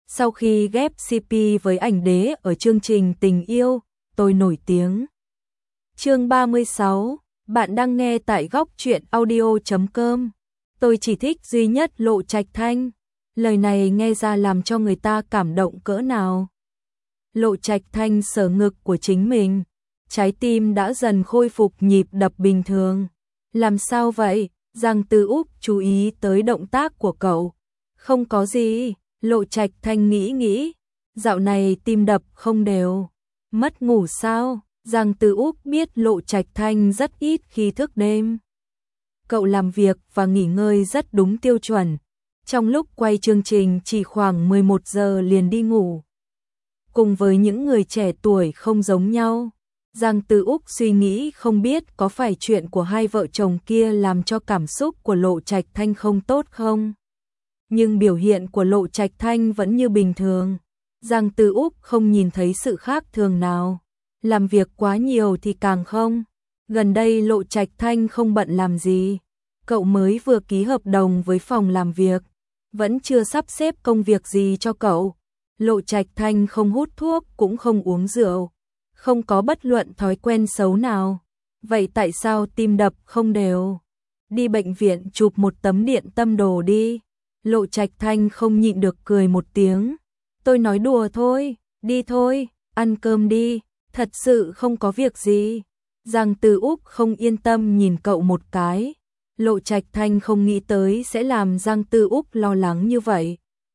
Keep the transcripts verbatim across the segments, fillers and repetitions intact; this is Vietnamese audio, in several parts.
Sau khi ghép xê pê với ảnh đế ở chương trình Tình yêu, tôi nổi tiếng. Chương ba mươi sáu, bạn đang nghe tại góc truyện audio chấm com. Tôi chỉ thích duy nhất Lộ Trạch Thanh. Lời này nghe ra làm cho người ta cảm động cỡ nào. Lộ Trạch Thanh sờ ngực của chính mình, trái tim đã dần khôi phục nhịp đập bình thường. Làm sao vậy? Giang Tư Úc chú ý tới động tác của cậu. Không có gì, Lộ Trạch Thanh nghĩ nghĩ. Dạo này tim đập không đều. Mất ngủ sao? Giang Tư Úc biết Lộ Trạch Thanh rất ít khi thức đêm. Cậu làm việc và nghỉ ngơi rất đúng tiêu chuẩn. Trong lúc quay chương trình chỉ khoảng mười một giờ liền đi ngủ. Cùng với những người trẻ tuổi không giống nhau. Giang Tư Úc suy nghĩ không biết có phải chuyện của hai vợ chồng kia làm cho cảm xúc của Lộ Trạch Thanh không tốt không? Nhưng biểu hiện của Lộ Trạch Thanh vẫn như bình thường. Giang Tư Úc không nhìn thấy sự khác thường nào. Làm việc quá nhiều thì càng không. Gần đây Lộ Trạch Thanh không bận làm gì. Cậu mới vừa ký hợp đồng với phòng làm việc. Vẫn chưa sắp xếp công việc gì cho cậu. Lộ Trạch Thanh không hút thuốc cũng không uống rượu. Không có bất luận thói quen xấu nào. Vậy tại sao tim đập không đều? Đi bệnh viện chụp một tấm điện tâm đồ đi. Lộ Trạch Thanh không nhịn được cười một tiếng. Tôi nói đùa thôi, đi thôi, ăn cơm đi, thật sự không có việc gì. Giang Tư Úc không yên tâm nhìn cậu một cái. Lộ Trạch Thanh không nghĩ tới sẽ làm Giang Tư Úc lo lắng như vậy.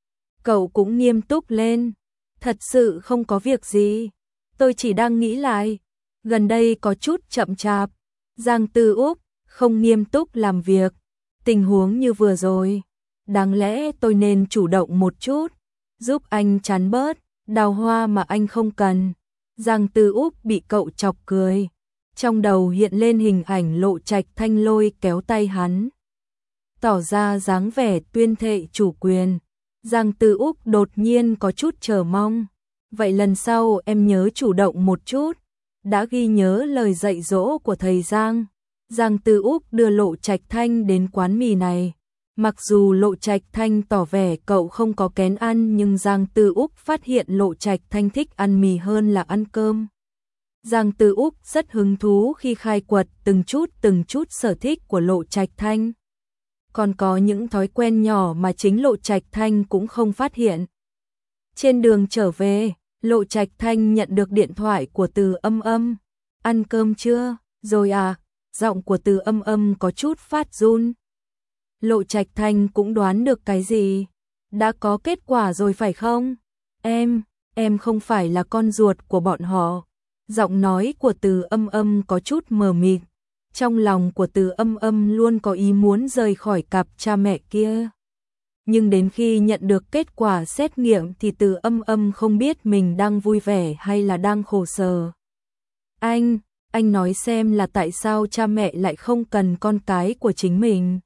Cậu cũng nghiêm túc lên. Thật sự không có việc gì. Tôi chỉ đang nghĩ lại. Gần đây có chút chậm chạp. Giang Tư Úc không nghiêm túc làm việc. Tình huống như vừa rồi. Đáng lẽ tôi nên chủ động một chút. Giúp anh chán bớt đào hoa mà anh không cần. Giang Tư Úc bị cậu chọc cười. Trong đầu hiện lên hình ảnh Lộ Trạch Thanh lôi kéo tay hắn. Tỏ ra dáng vẻ tuyên thệ chủ quyền. Giang Tư Úc đột nhiên có chút chờ mong. Vậy lần sau em nhớ chủ động một chút. Đã ghi nhớ lời dạy dỗ của thầy Giang. Giang Tư Úc đưa Lộ Trạch Thanh đến quán mì này. Mặc dù Lộ Trạch Thanh tỏ vẻ cậu không có kén ăn, nhưng Giang Tư Úc phát hiện Lộ Trạch Thanh thích ăn mì hơn là ăn cơm. Giang Tư Úc rất hứng thú khi khai quật từng chút từng chút sở thích của Lộ Trạch Thanh. Còn có những thói quen nhỏ mà chính Lộ Trạch Thanh cũng không phát hiện. Trên đường trở về, Lộ Trạch Thanh nhận được điện thoại của Từ Âm Âm. Ăn cơm chưa? Rồi à? Giọng của Từ Âm Âm có chút phát run. Lộ Trạch Thanh cũng đoán được cái gì. Đã có kết quả rồi phải không? Em, em không phải là con ruột của bọn họ. Giọng nói của Từ Âm Âm có chút mờ mịt. Trong lòng của Từ Âm Âm luôn có ý muốn rời khỏi cặp cha mẹ kia. Nhưng đến khi nhận được kết quả xét nghiệm thì Từ Âm Âm không biết mình đang vui vẻ hay là đang khổ sở. Anh, anh nói xem là tại sao cha mẹ lại không cần con cái của chính mình.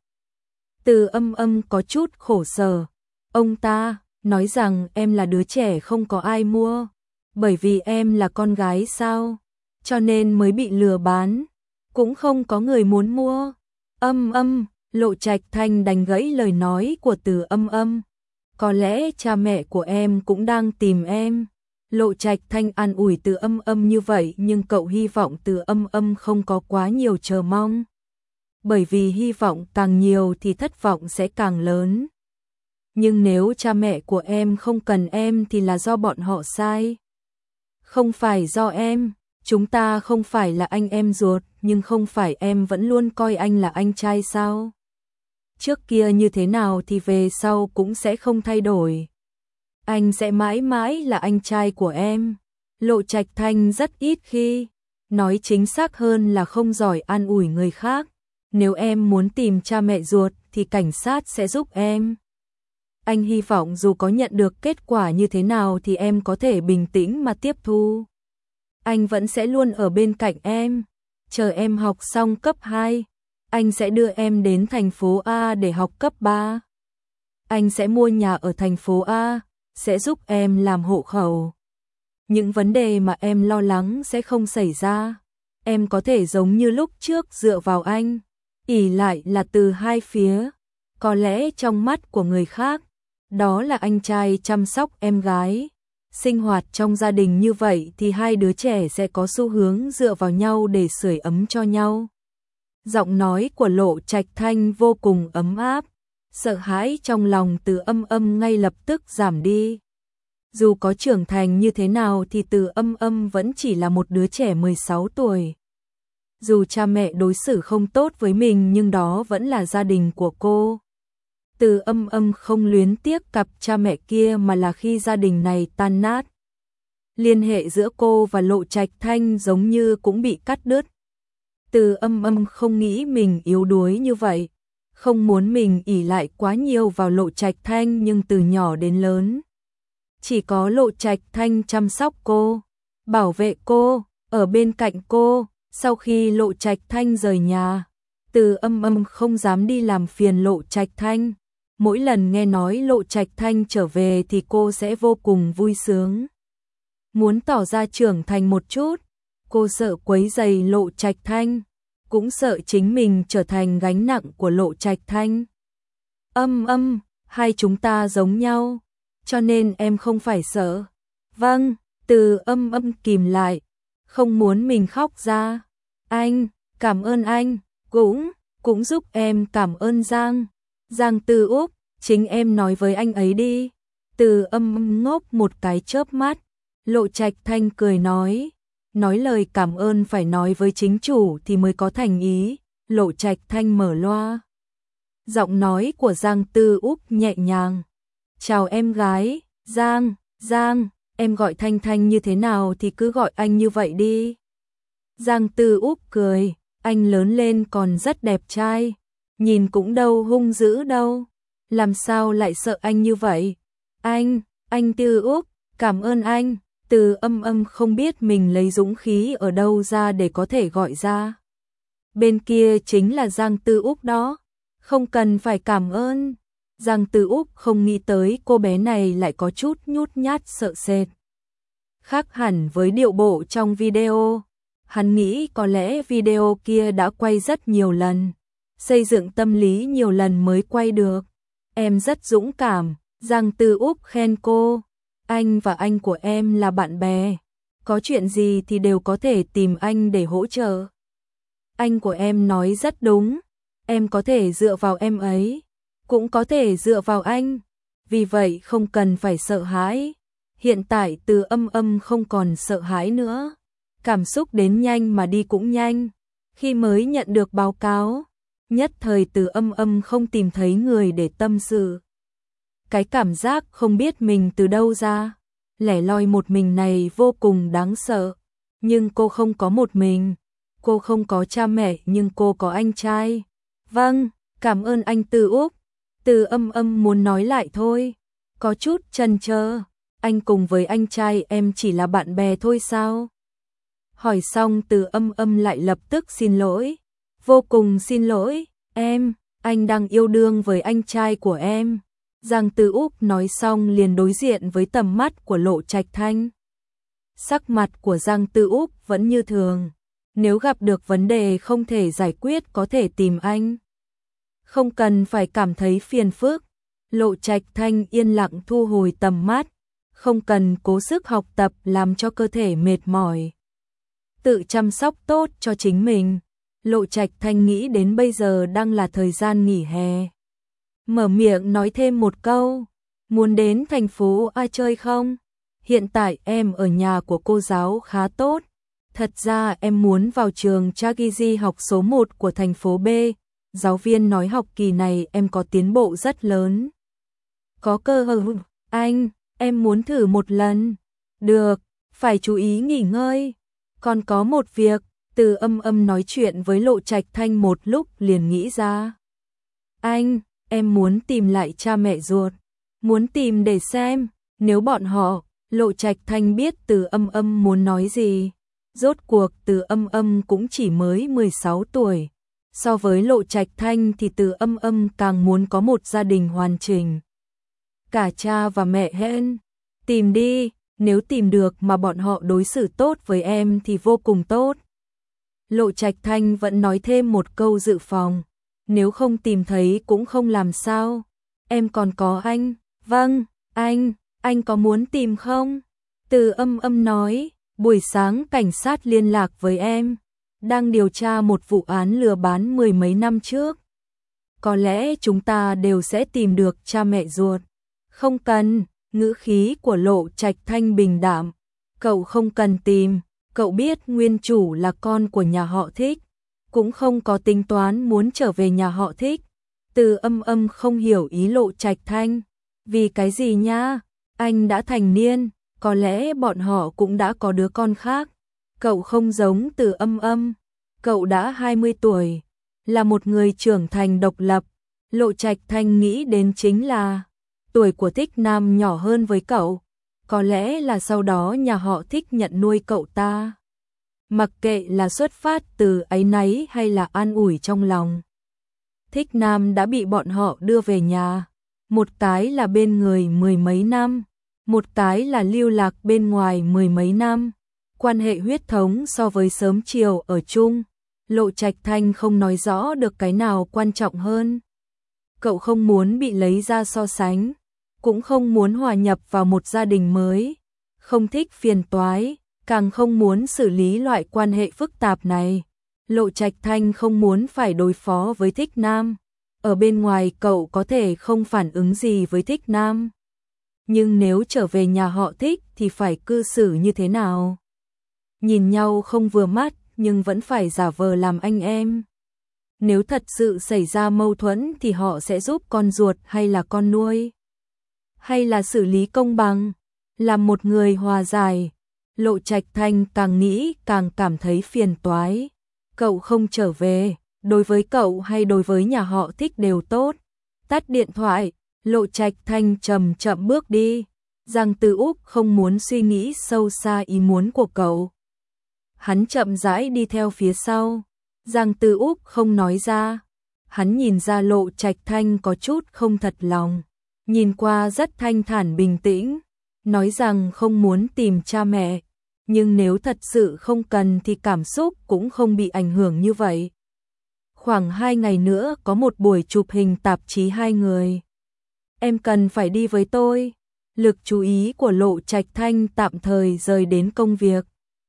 Từ Âm Âm có chút khổ sở. Ông ta nói rằng em là đứa trẻ không có ai mua. Bởi vì em là con gái sao? Cho nên mới bị lừa bán. Cũng không có người muốn mua. Âm Âm, Lộ Trạch Thanh đánh gãy lời nói của Từ Âm Âm. Có lẽ cha mẹ của em cũng đang tìm em. Lộ Trạch Thanh an ủi Từ Âm Âm như vậy, nhưng cậu hy vọng Từ Âm Âm không có quá nhiều chờ mong. Bởi vì hy vọng càng nhiều thì thất vọng sẽ càng lớn. Nhưng nếu cha mẹ của em không cần em thì là do bọn họ sai. Không phải do em. Chúng ta không phải là anh em ruột, nhưng không phải em vẫn luôn coi anh là anh trai sao? Trước kia như thế nào thì về sau cũng sẽ không thay đổi. Anh sẽ mãi mãi là anh trai của em. Lộ Trạch Thanh rất ít khi, nói chính xác hơn là không giỏi an ủi người khác. Nếu em muốn tìm cha mẹ ruột thì cảnh sát sẽ giúp em. Anh hy vọng dù có nhận được kết quả như thế nào thì em có thể bình tĩnh mà tiếp thu. Anh vẫn sẽ luôn ở bên cạnh em. Chờ em học xong cấp hai, anh sẽ đưa em đến thành phố A để học cấp ba. Anh sẽ mua nhà ở thành phố A, sẽ giúp em làm hộ khẩu. Những vấn đề mà em lo lắng sẽ không xảy ra. Em có thể giống như lúc trước dựa vào anh. Ỷ lại là từ hai phía. Có lẽ trong mắt của người khác, đó là anh trai chăm sóc em gái. Sinh hoạt trong gia đình như vậy thì hai đứa trẻ sẽ có xu hướng dựa vào nhau để sưởi ấm cho nhau. Giọng nói của Lộ Trạch Thanh vô cùng ấm áp, sợ hãi trong lòng Từ Âm Âm ngay lập tức giảm đi. Dù có trưởng thành như thế nào thì Từ Âm Âm vẫn chỉ là một đứa trẻ mười sáu tuổi. Dù cha mẹ đối xử không tốt với mình nhưng đó vẫn là gia đình của cô. Từ Âm Âm không luyến tiếc cặp cha mẹ kia mà là khi gia đình này tan nát. Liên hệ giữa cô và Lộ Trạch Thanh giống như cũng bị cắt đứt. Từ Âm Âm không nghĩ mình yếu đuối như vậy, không muốn mình ỷ lại quá nhiều vào Lộ Trạch Thanh, nhưng từ nhỏ đến lớn chỉ có Lộ Trạch Thanh chăm sóc cô, bảo vệ cô, ở bên cạnh cô. Sau khi Lộ Trạch Thanh rời nhà, Từ Âm Âm không dám đi làm phiền Lộ Trạch Thanh. Mỗi lần nghe nói Lộ Trạch Thanh trở về thì cô sẽ vô cùng vui sướng, muốn tỏ ra trưởng thành một chút. Cô sợ quấy rầy Lộ Trạch Thanh, cũng sợ chính mình trở thành gánh nặng của Lộ Trạch Thanh. Âm Âm, hai chúng ta giống nhau, cho nên em không phải sợ. Vâng, Từ Âm Âm kìm lại, không muốn mình khóc ra. Anh, cảm ơn anh, cũng, cũng giúp em cảm ơn Giang. Giang Tư Úc, chính em nói với anh ấy đi. Từ Âm Âm ngốc một cái chớp mắt. Lộ Trạch Thanh cười nói, nói lời cảm ơn phải nói với chính chủ thì mới có thành ý. Lộ Trạch Thanh mở loa. Giọng nói của Giang Tư Úc nhẹ nhàng. Chào em gái, Giang, Giang, em gọi Thanh Thanh như thế nào thì cứ gọi anh như vậy đi. Giang Tư Úc cười, anh lớn lên còn rất đẹp trai, nhìn cũng đâu hung dữ đâu, làm sao lại sợ anh như vậy? Anh, anh Tư Úc, cảm ơn anh. Từ Âm Âm không biết mình lấy dũng khí ở đâu ra để có thể gọi ra. Bên kia chính là Giang Tư Úc đó, không cần phải cảm ơn. Giang Tư Úc không nghĩ tới cô bé này lại có chút nhút nhát sợ sệt. Khác hẳn với điệu bộ trong video, hắn nghĩ có lẽ video kia đã quay rất nhiều lần, xây dựng tâm lý nhiều lần mới quay được. Em rất dũng cảm, Giang Tư Úc khen cô. Anh và anh của em là bạn bè, có chuyện gì thì đều có thể tìm anh để hỗ trợ. Anh của em nói rất đúng, em có thể dựa vào em ấy, cũng có thể dựa vào anh, vì vậy không cần phải sợ hãi. Hiện tại Từ Âm Âm không còn sợ hãi nữa, cảm xúc đến nhanh mà đi cũng nhanh. Khi mới nhận được báo cáo, nhất thời Từ Âm Âm không tìm thấy người để tâm sự. Cái cảm giác không biết mình từ đâu ra, lẻ loi một mình này vô cùng đáng sợ. Nhưng cô không có một mình, cô không có cha mẹ nhưng cô có anh trai. Vâng, cảm ơn anh Từ Úc. Từ Âm Âm muốn nói lại thôi, có chút chần chờ. Anh cùng với anh trai em chỉ là bạn bè thôi sao? Hỏi xong Từ Âm Âm lại lập tức xin lỗi. Vô cùng xin lỗi, em, anh đang yêu đương với anh trai của em. Giang Tư Úc nói xong liền đối diện với tầm mắt của Lộ Trạch Thanh. Sắc mặt của Giang Tư Úc vẫn như thường, nếu gặp được vấn đề không thể giải quyết có thể tìm anh. Không cần phải cảm thấy phiền phức. Lộ Trạch Thanh yên lặng thu hồi tầm mắt, không cần cố sức học tập làm cho cơ thể mệt mỏi. Tự chăm sóc tốt cho chính mình. Lộ Trạch Thanh nghĩ đến bây giờ đang là thời gian nghỉ hè. Mở miệng nói thêm một câu, muốn đến thành phố A chơi không? Hiện tại em ở nhà của cô giáo khá tốt. Thật ra em muốn vào trường Chagizi học số một của thành phố B. Giáo viên nói học kỳ này em có tiến bộ rất lớn. Có cơ hội, anh, em muốn thử một lần. Được, phải chú ý nghỉ ngơi. Còn có một việc, Từ Âm Âm nói chuyện với Lộ Trạch Thanh một lúc liền nghĩ ra. Anh, em muốn tìm lại cha mẹ ruột. Muốn tìm để xem, nếu bọn họ, Lộ Trạch Thanh biết Từ Âm Âm muốn nói gì. Rốt cuộc Từ Âm Âm cũng chỉ mới mười sáu tuổi. So với Lộ Trạch Thanh thì Từ Âm Âm càng muốn có một gia đình hoàn chỉnh. Cả cha và mẹ hên. Tìm đi, nếu tìm được mà bọn họ đối xử tốt với em thì vô cùng tốt. Lộ Trạch Thanh vẫn nói thêm một câu dự phòng. Nếu không tìm thấy cũng không làm sao. Em còn có anh. Vâng, anh, anh có muốn tìm không? Từ Âm Âm nói, buổi sáng cảnh sát liên lạc với em, đang điều tra một vụ án lừa bán mười mấy năm trước. Có lẽ chúng ta đều sẽ tìm được cha mẹ ruột. Không cần, ngữ khí của Lộ Trạch Thanh bình đạm. Cậu không cần tìm, cậu biết nguyên chủ là con của nhà họ Thích, cũng không có tính toán muốn trở về nhà họ Thích. Từ Âm Âm không hiểu ý Lộ Trạch Thanh. Vì cái gì nha? Anh đã thành niên, có lẽ bọn họ cũng đã có đứa con khác. Cậu không giống Từ Âm Âm, cậu đã hai mươi tuổi, là một người trưởng thành độc lập. Lộ Trạch Thanh nghĩ đến chính là tuổi của Thích Nam nhỏ hơn với cậu, có lẽ là sau đó nhà họ Thích nhận nuôi cậu ta. Mặc kệ là xuất phát từ áy náy hay là an ủi trong lòng. Thích Nam đã bị bọn họ đưa về nhà, một cái là bên người mười mấy năm, một cái là lưu lạc bên ngoài mười mấy năm. Quan hệ huyết thống so với sớm chiều ở chung, Lộ Trạch Thanh không nói rõ được cái nào quan trọng hơn. Cậu không muốn bị lấy ra so sánh, cũng không muốn hòa nhập vào một gia đình mới, không thích phiền toái, càng không muốn xử lý loại quan hệ phức tạp này. Lộ Trạch Thanh không muốn phải đối phó với Thích Nam. Ở bên ngoài cậu có thể không phản ứng gì với Thích Nam, nhưng nếu trở về nhà họ Thích thì phải cư xử như thế nào? Nhìn nhau không vừa mắt nhưng vẫn phải giả vờ làm anh em. Nếu thật sự xảy ra mâu thuẫn thì họ sẽ giúp con ruột hay là con nuôi? Hay là xử lý công bằng? Làm một người hòa giải. Lộ Trạch Thanh càng nghĩ càng cảm thấy phiền toái. Cậu không trở về, đối với cậu hay đối với nhà họ Thích đều tốt. Tắt điện thoại, Lộ Trạch Thanh chậm chậm bước đi. Giang Tư Úc không muốn suy nghĩ sâu xa ý muốn của cậu. Hắn chậm rãi đi theo phía sau. Giang Tư Úc không nói ra. Hắn nhìn ra Lộ Trạch Thanh có chút không thật lòng. Nhìn qua rất thanh thản bình tĩnh. Nói rằng không muốn tìm cha mẹ. Nhưng nếu thật sự không cần thì cảm xúc cũng không bị ảnh hưởng như vậy. Khoảng hai ngày nữa có một buổi chụp hình tạp chí hai người. Em cần phải đi với tôi. Lực chú ý của Lộ Trạch Thanh tạm thời rời đến công việc.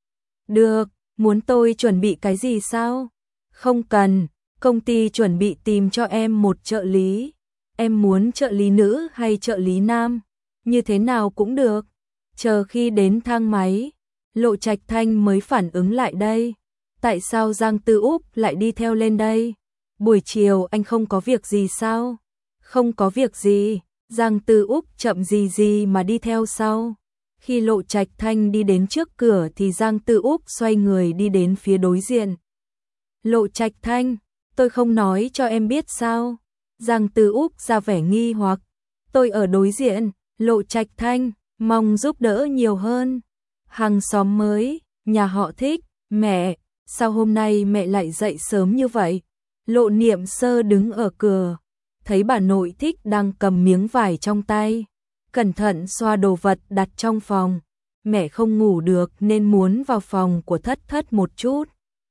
Được, muốn tôi chuẩn bị cái gì sao? Không cần, công ty chuẩn bị tìm cho em một trợ lý. Em muốn trợ lý nữ hay trợ lý nam? Như thế nào cũng được. Chờ khi đến thang máy, Lộ Trạch Thanh mới phản ứng lại đây. Tại sao Giang Tư Úc lại đi theo lên đây? Buổi chiều anh không có việc gì sao? Không có việc gì. Giang Tư Úc chậm gì gì mà đi theo sau. Khi Lộ Trạch Thanh đi đến trước cửa thì Giang Tư Úc xoay người đi đến phía đối diện. Lộ Trạch Thanh, tôi không nói cho em biết sao? Giang Tư Úc ra vẻ nghi hoặc. Tôi ở đối diện. Lộ Trạch Thanh, mong giúp đỡ nhiều hơn. Hàng xóm mới, nhà họ Thích. Mẹ, sao hôm nay mẹ lại dậy sớm như vậy? Lộ Niệm Sơ đứng ở cửa, thấy bà nội Thích đang cầm miếng vải trong tay, cẩn thận xoa đồ vật đặt trong phòng. Mẹ không ngủ được nên muốn vào phòng của Thất Thất một chút.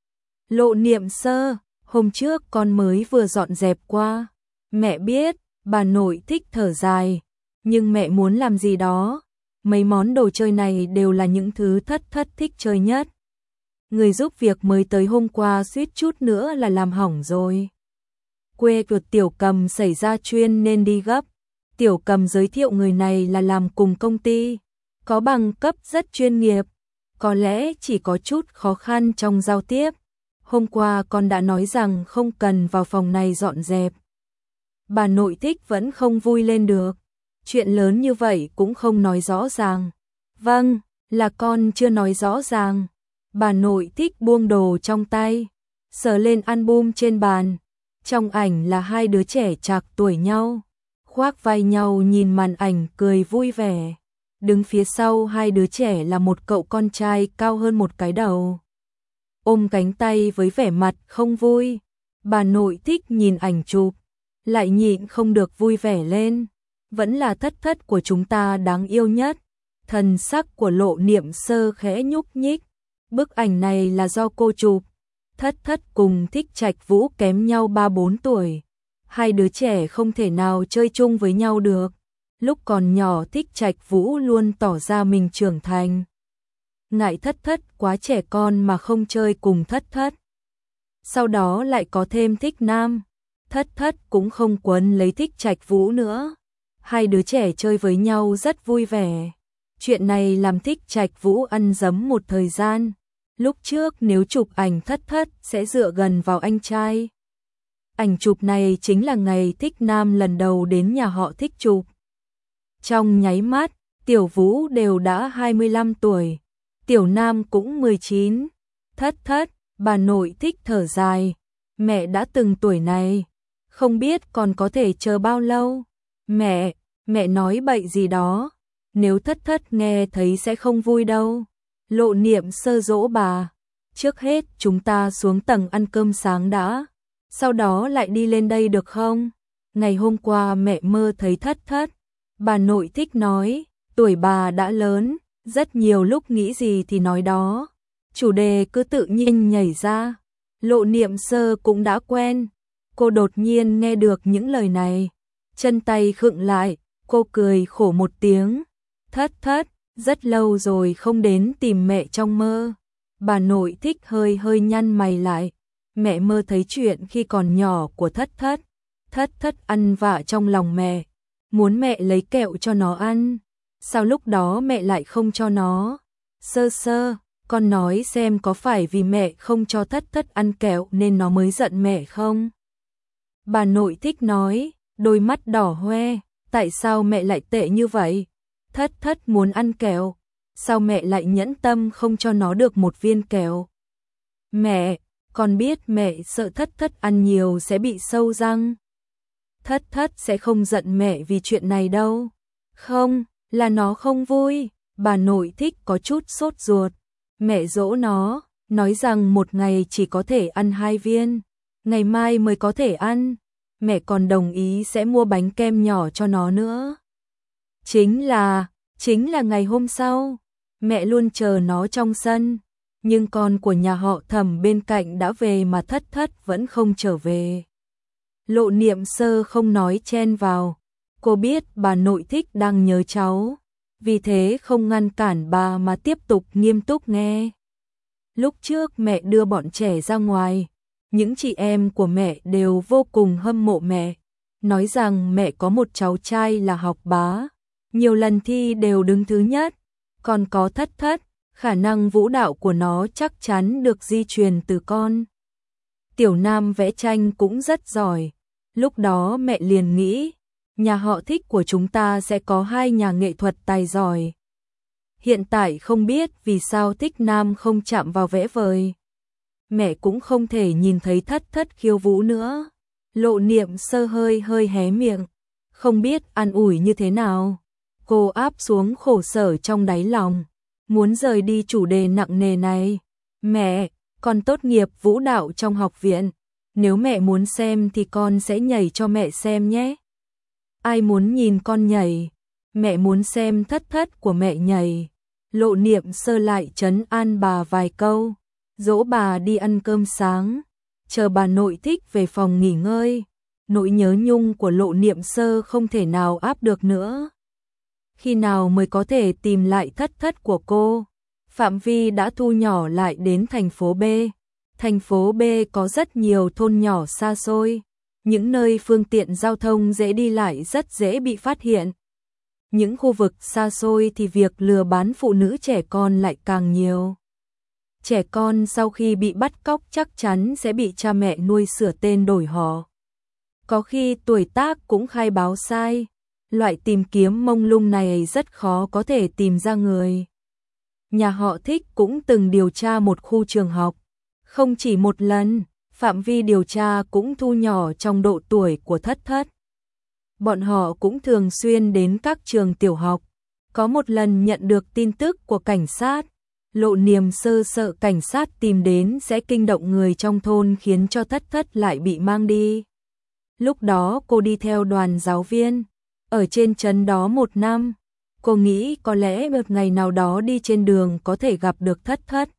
Lộ Niệm Sơ, hôm trước con mới vừa dọn dẹp qua. Mẹ biết, bà nội Thích thở dài, nhưng mẹ muốn làm gì đó. Mấy món đồ chơi này đều là những thứ Thất Thất thích chơi nhất. Người giúp việc mới tới hôm qua suýt chút nữa là làm hỏng rồi. Quê của Tiểu Cầm xảy ra chuyện nên đi gấp. Tiểu Cầm giới thiệu người này là làm cùng công ty, có bằng cấp rất chuyên nghiệp, có lẽ chỉ có chút khó khăn trong giao tiếp. Hôm qua con đã nói rằng không cần vào phòng này dọn dẹp. Bà nội Thích vẫn không vui lên được. Chuyện lớn như vậy cũng không nói rõ ràng. Vâng, là con chưa nói rõ ràng. Bà nội Thích buông đồ trong tay, sờ lên album trên bàn. Trong ảnh là hai đứa trẻ trạc tuổi nhau, khoác vai nhau nhìn màn ảnh cười vui vẻ. Đứng phía sau hai đứa trẻ là một cậu con trai cao hơn một cái đầu, ôm cánh tay với vẻ mặt không vui. Bà nội Thích nhìn ảnh chụp, lại nhịn không được vui vẻ lên. Vẫn là Thất Thất của chúng ta đáng yêu nhất. Thần sắc của Lộ Niệm Sơ khẽ nhúc nhích. Bức ảnh này là do cô chụp. Thất Thất cùng Thích Trạch Vũ kém nhau ba bốn tuổi. Hai đứa trẻ không thể nào chơi chung với nhau được. Lúc còn nhỏ Thích Trạch Vũ luôn tỏ ra mình trưởng thành. Ngại Thất Thất quá trẻ con mà không chơi cùng Thất Thất. Sau đó lại có thêm Thích Nam, Thất Thất cũng không quấn lấy Thích Trạch Vũ nữa. Hai đứa trẻ chơi với nhau rất vui vẻ. Chuyện này làm Thích Trạch Vũ ăn dấm một thời gian. Lúc trước nếu chụp ảnh Thất Thất sẽ dựa gần vào anh trai. Ảnh chụp này chính là ngày Thích Nam lần đầu đến nhà họ Thích chụp. Trong nháy mắt, Tiểu Vũ đều đã hai mươi lăm tuổi, Tiểu Nam cũng mười chín. Thất Thất, bà nội Thích thở dài, mẹ đã từng tuổi này, không biết còn có thể chờ bao lâu. Mẹ, mẹ nói bậy gì đó, nếu Thất Thất nghe thấy sẽ không vui đâu. Lộ Niệm Sơ dỗ bà, trước hết chúng ta xuống tầng ăn cơm sáng đã, sau đó lại đi lên đây được không? Ngày hôm qua mẹ mơ thấy Thất Thất. Bà nội Thích nói, tuổi bà đã lớn, rất nhiều lúc nghĩ gì thì nói đó. Chủ đề cứ tự nhiên nhảy ra. Lộ Niệm Sơ cũng đã quen. Cô đột nhiên nghe được những lời này. Chân tay khựng lại, cô cười khổ một tiếng. Thất Thất, rất lâu rồi không đến tìm mẹ trong mơ. Bà nội Thích hơi hơi nhăn mày lại. Mẹ mơ thấy chuyện khi còn nhỏ của Thất Thất. Thất Thất ăn vạ trong lòng mẹ. Muốn mẹ lấy kẹo cho nó ăn. Sao lúc đó mẹ lại không cho nó? Sơ Sơ, con nói xem có phải vì mẹ không cho Thất Thất ăn kẹo nên nó mới giận mẹ không? Bà nội Thích nói, đôi mắt đỏ hoe, tại sao mẹ lại tệ như vậy? Thất Thất muốn ăn kẹo, sao mẹ lại nhẫn tâm không cho nó được một viên kẹo? Mẹ, con biết mẹ sợ Thất Thất ăn nhiều sẽ bị sâu răng. Thất Thất sẽ không giận mẹ vì chuyện này đâu. Không, là nó không vui. Bà nội Thích có chút sốt ruột. Mẹ dỗ nó, nói rằng một ngày chỉ có thể ăn hai viên, ngày mai mới có thể ăn. Mẹ còn đồng ý sẽ mua bánh kem nhỏ cho nó nữa. Chính là, chính là ngày hôm sau, mẹ luôn chờ nó trong sân. Nhưng con của nhà họ Thẩm bên cạnh đã về mà Thất Thất vẫn không trở về. Lộ Niệm Sơ không nói chen vào. Cô biết bà nội Thích đang nhớ cháu, vì thế không ngăn cản bà mà tiếp tục nghiêm túc nghe. Lúc trước mẹ đưa bọn trẻ ra ngoài, những chị em của mẹ đều vô cùng hâm mộ mẹ, nói rằng mẹ có một cháu trai là học bá, nhiều lần thi đều đứng thứ nhất, còn có Thất Thất, khả năng vũ đạo của nó chắc chắn được di truyền từ con. Tiểu Nam vẽ tranh cũng rất giỏi. Lúc đó mẹ liền nghĩ, nhà họ Thích của chúng ta sẽ có hai nhà nghệ thuật tài giỏi. Hiện tại không biết vì sao Thích Nam không chạm vào vẽ vời. Mẹ cũng không thể nhìn thấy Thất Thất khiêu vũ nữa. Lộ Niệm Sơ hơi hơi hé miệng, không biết an ủi như thế nào. Cô áp xuống khổ sở trong đáy lòng, muốn rời đi chủ đề nặng nề này. Mẹ, con tốt nghiệp vũ đạo trong học viện. Nếu mẹ muốn xem thì con sẽ nhảy cho mẹ xem nhé. Ai muốn nhìn con nhảy? Mẹ muốn xem Thất Thất của mẹ nhảy. Lộ Niệm Sơ lại trấn an bà vài câu, dỗ bà đi ăn cơm sáng, chờ bà nội Thích về phòng nghỉ ngơi. Nỗi nhớ nhung của Lộ Niệm Sơ không thể nào áp được nữa. Khi nào mới có thể tìm lại Thất Thất của cô? Phạm vi đã thu nhỏ lại đến thành phố B. Thành phố B có rất nhiều thôn nhỏ xa xôi, những nơi phương tiện giao thông dễ đi lại rất dễ bị phát hiện. Những khu vực xa xôi thì việc lừa bán phụ nữ trẻ con lại càng nhiều. Trẻ con sau khi bị bắt cóc chắc chắn sẽ bị cha mẹ nuôi sửa tên đổi họ. Có khi tuổi tác cũng khai báo sai. Loại tìm kiếm mông lung này rất khó có thể tìm ra người. Nhà họ Thích cũng từng điều tra một khu trường học. Không chỉ một lần, phạm vi điều tra cũng thu nhỏ trong độ tuổi của Thất Thất. Bọn họ cũng thường xuyên đến các trường tiểu học. Có một lần nhận được tin tức của cảnh sát, Lộ Niệm Sơ sợ cảnh sát tìm đến sẽ kinh động người trong thôn khiến cho Thất Thất lại bị mang đi. Lúc đó cô đi theo đoàn giáo viên, ở trên trấn đó một năm. Cô nghĩ có lẽ một ngày nào đó đi trên đường có thể gặp được Thất Thất.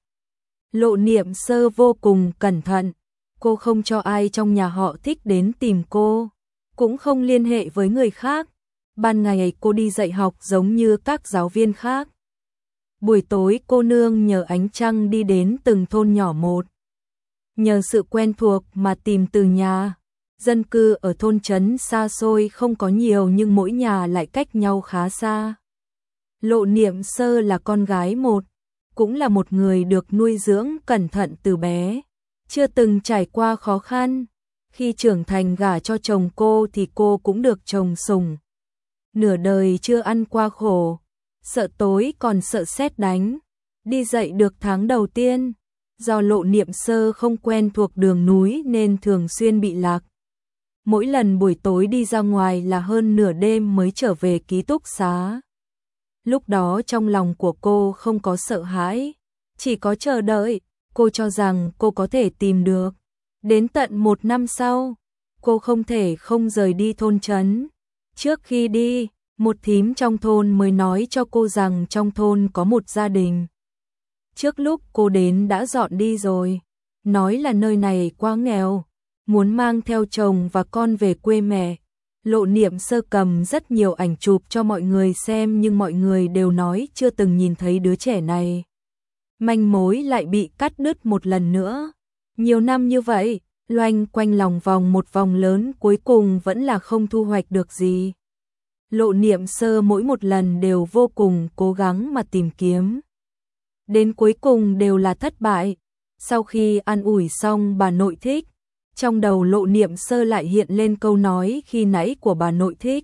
Lộ Niệm Sơ vô cùng cẩn thận, cô không cho ai trong nhà họ Thích đến tìm cô, cũng không liên hệ với người khác. Ban ngày cô đi dạy học giống như các giáo viên khác. Buổi tối cô nương nhờ ánh trăng đi đến từng thôn nhỏ một. Nhờ sự quen thuộc mà tìm từ nhà. Dân cư ở thôn trấn xa xôi không có nhiều nhưng mỗi nhà lại cách nhau khá xa. Lộ Niệm Sơ là con gái một, cũng là một người được nuôi dưỡng cẩn thận từ bé, chưa từng trải qua khó khăn. Khi trưởng thành gả cho chồng cô thì cô cũng được chồng sủng. Nửa đời chưa ăn qua khổ, sợ tối còn sợ sét đánh. Đi dạy được tháng đầu tiên, do Lộ Niệm Sơ không quen thuộc đường núi nên thường xuyên bị lạc. Mỗi lần buổi tối đi ra ngoài là hơn nửa đêm mới trở về ký túc xá. Lúc đó trong lòng của cô không có sợ hãi, chỉ có chờ đợi. Cô cho rằng cô có thể tìm được. Đến tận một năm sau, cô không thể không rời đi thôn trấn. Trước khi đi, một thím trong thôn mới nói cho cô rằng trong thôn có một gia đình. Trước lúc cô đến đã dọn đi rồi, nói là nơi này quá nghèo, muốn mang theo chồng và con về quê mẹ. Lộ Niệm Sơ cầm rất nhiều ảnh chụp cho mọi người xem nhưng mọi người đều nói chưa từng nhìn thấy đứa trẻ này. Manh mối lại bị cắt đứt một lần nữa. Nhiều năm như vậy, loanh quanh lòng vòng một vòng lớn cuối cùng vẫn là không thu hoạch được gì. Lộ Niệm Sơ mỗi một lần đều vô cùng cố gắng mà tìm kiếm. Đến cuối cùng đều là thất bại. Sau khi an ủi xong bà nội thích, trong đầu Lộ Niệm Sơ lại hiện lên câu nói khi nãy của bà nội thích.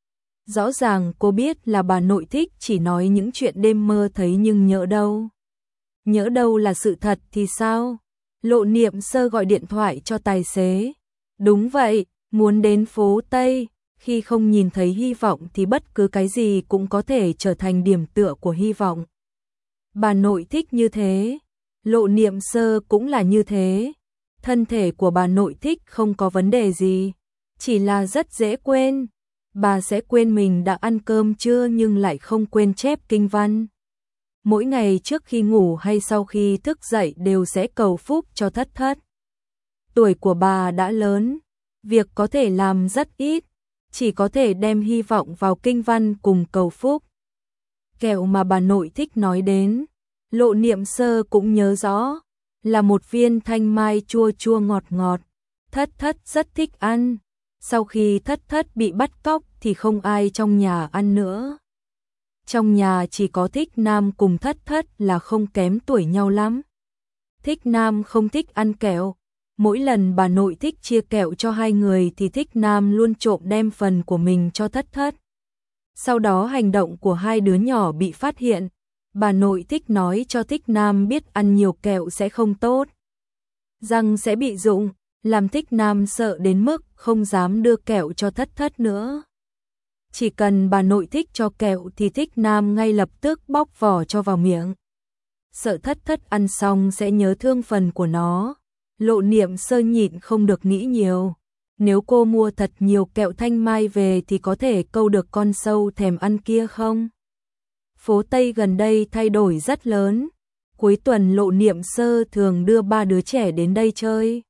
Rõ ràng cô biết là bà nội thích chỉ nói những chuyện đêm mơ thấy nhưng nhỡ đâu. Nhỡ đâu là sự thật thì sao? Lộ Niệm Sơ gọi điện thoại cho tài xế. Đúng vậy, muốn đến phố Tây, khi không nhìn thấy hy vọng thì bất cứ cái gì cũng có thể trở thành điểm tựa của hy vọng. Bà nội thích như thế, Lộ Niệm Sơ cũng là như thế. Thân thể của bà nội thích không có vấn đề gì, chỉ là rất dễ quên. Bà sẽ quên mình đã ăn cơm chưa nhưng lại không quên chép kinh văn. Mỗi ngày trước khi ngủ hay sau khi thức dậy đều sẽ cầu phúc cho thất thất. Tuổi của bà đã lớn, việc có thể làm rất ít, chỉ có thể đem hy vọng vào kinh văn cùng cầu phúc. Kẹo mà bà nội thích nói đến, Lộ Niệm Sơ cũng nhớ rõ, là một viên thanh mai chua chua ngọt ngọt. Thất thất rất thích ăn, sau khi thất thất bị bắt cóc thì không ai trong nhà ăn nữa. Trong nhà chỉ có Thích Nam cùng thất thất là không kém tuổi nhau lắm. Thích Nam không thích ăn kẹo. Mỗi lần bà nội thích chia kẹo cho hai người thì Thích Nam luôn trộm đem phần của mình cho thất thất. Sau đó hành động của hai đứa nhỏ bị phát hiện. Bà nội thích nói cho Thích Nam biết ăn nhiều kẹo sẽ không tốt, răng sẽ bị rụng, làm Thích Nam sợ đến mức không dám đưa kẹo cho thất thất nữa. Chỉ cần bà nội thích cho kẹo thì Thích Nam ngay lập tức bóc vỏ cho vào miệng. Sợ thất thất ăn xong sẽ nhớ thương phần của nó. Lộ Niệm Sơ nhịn không được nghĩ nhiều. Nếu cô mua thật nhiều kẹo thanh mai về thì có thể câu được con sâu thèm ăn kia không? Phố Tây gần đây thay đổi rất lớn. Cuối tuần Lộ Niệm Sơ thường đưa ba đứa trẻ đến đây chơi.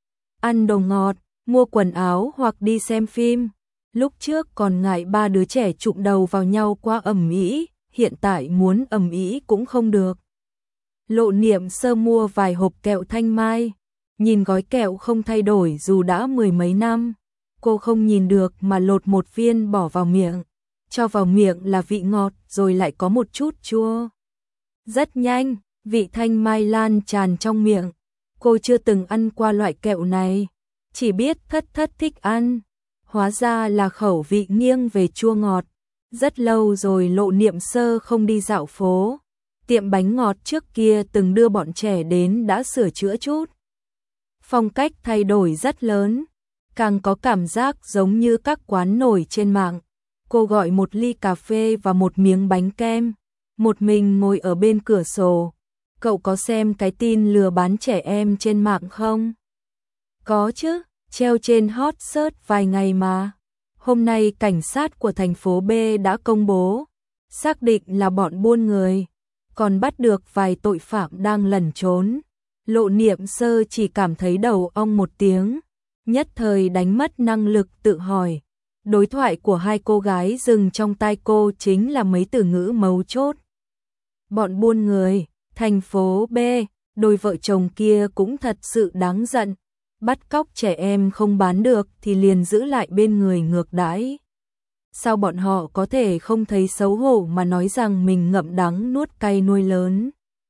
Ăn đồ ngọt, mua quần áo hoặc đi xem phim. Lúc trước còn ngại ba đứa trẻ chụm đầu vào nhau quá ầm ĩ, hiện tại muốn ầm ĩ cũng không được. Lộ Niệm Sơ mua vài hộp kẹo thanh mai, nhìn gói kẹo không thay đổi dù đã mười mấy năm. Cô không nhìn được mà lột một viên bỏ vào miệng. Cho vào miệng là vị ngọt rồi lại có một chút chua. Rất nhanh, vị thanh mai lan tràn trong miệng. Cô chưa từng ăn qua loại kẹo này, chỉ biết thất thất thích ăn. Hóa ra là khẩu vị nghiêng về chua ngọt. Rất lâu rồi Lộ Niệm Sơ không đi dạo phố. Tiệm bánh ngọt trước kia từng đưa bọn trẻ đến đã sửa chữa chút. Phong cách thay đổi rất lớn, càng có cảm giác giống như các quán nổi trên mạng. Cô gọi một ly cà phê và một miếng bánh kem, một mình ngồi ở bên cửa sổ. Cậu có xem cái tin lừa bán trẻ em trên mạng không? Có chứ, treo trên hot search vài ngày mà. Hôm nay cảnh sát của thành phố B đã công bố, xác định là bọn buôn người, còn bắt được vài tội phạm đang lẩn trốn. Lộ Niệm Sơ chỉ cảm thấy đầu ong một tiếng, nhất thời đánh mất năng lực tự hỏi. Đối thoại của hai cô gái dừng trong tai cô chính là mấy từ ngữ mấu chốt. Bọn buôn người, thành phố B, đôi vợ chồng kia cũng thật sự đáng giận. Bắt cóc trẻ em không bán được thì liền giữ lại bên người ngược đãi. Sao bọn họ có thể không thấy xấu hổ mà nói rằng mình ngậm đắng nuốt cay nuôi lớn?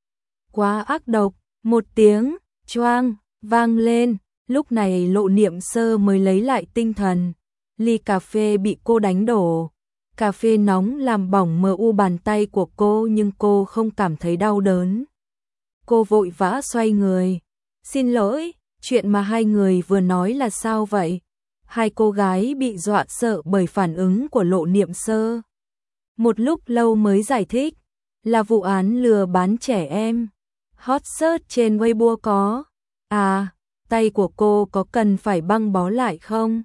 Quá ác độc, một tiếng, choang, vang lên, lúc này Lộ Niệm Sơ mới lấy lại tinh thần. Ly cà phê bị cô đánh đổ. Cà phê nóng làm bỏng mờ u bàn tay của cô nhưng cô không cảm thấy đau đớn. Cô vội vã xoay người. Xin lỗi, chuyện mà hai người vừa nói là sao vậy? Hai cô gái bị dọa sợ bởi phản ứng của Lộ Niệm Sơ. Một lúc lâu mới giải thích, là vụ án lừa bán trẻ em. Hot search trên Weibo có. À, tay của cô có cần phải băng bó lại không?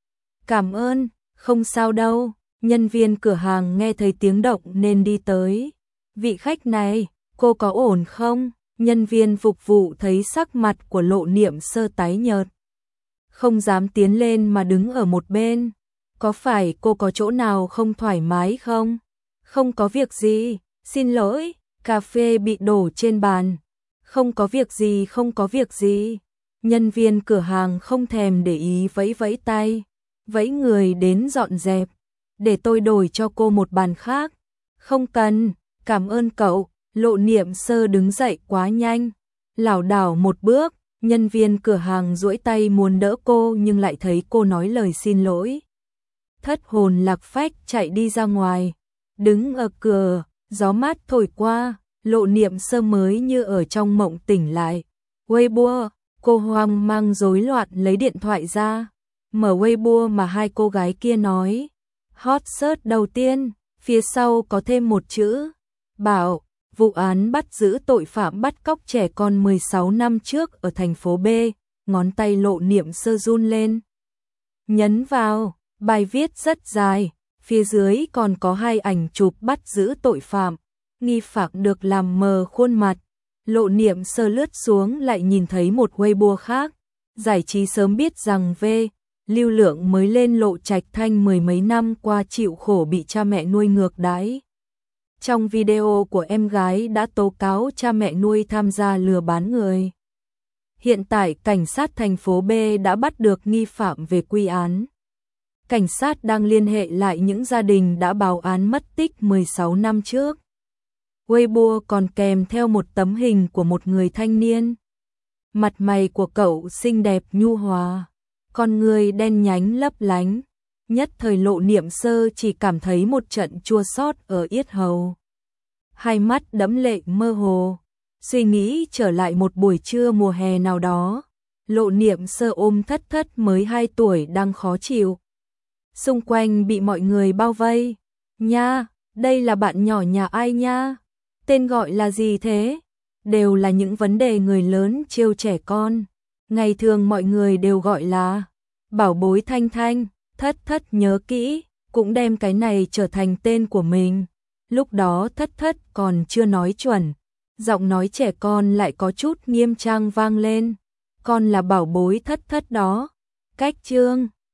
Cảm ơn, không sao đâu. Nhân viên cửa hàng nghe thấy tiếng động nên đi tới. Vị khách này, cô có ổn không? Nhân viên phục vụ thấy sắc mặt của Lộ Niệm Sơ tái nhợt, không dám tiến lên mà đứng ở một bên. Có phải cô có chỗ nào không thoải mái không? Không có việc gì, xin lỗi, cà phê bị đổ trên bàn. Không có việc gì, không có việc gì. Nhân viên cửa hàng không thèm để ý vẫy vẫy tay, vẫy người đến dọn dẹp. Để tôi đổi cho cô một bàn khác. Không cần, cảm ơn cậu. Lộ Niệm Sơ đứng dậy quá nhanh, lảo đảo một bước. Nhân viên cửa hàng duỗi tay muốn đỡ cô nhưng lại thấy cô nói lời xin lỗi. Thất hồn lạc phách chạy đi ra ngoài. Đứng ở cửa, gió mát thổi qua, Lộ Niệm Sơ mới như ở trong mộng tỉnh lại. Weibo, cô hoang mang rối loạn lấy điện thoại ra. Mở Weibo mà hai cô gái kia nói. Hot search đầu tiên, phía sau có thêm một chữ. Bảo, vụ án bắt giữ tội phạm bắt cóc trẻ con mười sáu năm trước ở thành phố B. Ngón tay Lộ Niệm Sơ run lên. Nhấn vào, bài viết rất dài. Phía dưới còn có hai ảnh chụp bắt giữ tội phạm. Nghi phạm được làm mờ khuôn mặt. Lộ Niệm Sơ lướt xuống lại nhìn thấy một Weibo khác. Giải trí sớm biết rằng V. Lưu Lượng mới lên Lộ Trạch Thanh mười mấy năm qua chịu khổ bị cha mẹ nuôi ngược đãi. Trong video của em gái đã tố cáo cha mẹ nuôi tham gia lừa bán người. Hiện tại cảnh sát thành phố B đã bắt được nghi phạm về quy án. Cảnh sát đang liên hệ lại những gia đình đã báo án mất tích mười sáu năm trước. Weibo còn kèm theo một tấm hình của một người thanh niên. Mặt mày của cậu xinh đẹp nhu hòa, con người đen nhánh lấp lánh. Nhất thời Lộ Niệm Sơ chỉ cảm thấy một trận chua xót ở yết hầu. Hai mắt đẫm lệ mơ hồ, suy nghĩ trở lại một buổi trưa mùa hè nào đó. Lộ Niệm Sơ ôm Thất Thất mới hai tuổi đang khó chịu. Xung quanh bị mọi người bao vây. Nha, đây là bạn nhỏ nhà ai nha? Tên gọi là gì thế? Đều là những vấn đề người lớn trêu trẻ con. Ngày thường mọi người đều gọi là bảo bối Thanh Thanh. Thất Thất nhớ kỹ, cũng đem cái này trở thành tên của mình. Lúc đó Thất Thất còn chưa nói chuẩn, giọng nói trẻ con lại có chút nghiêm trang vang lên. Con là bảo bối Thất Thất đó. Cách chương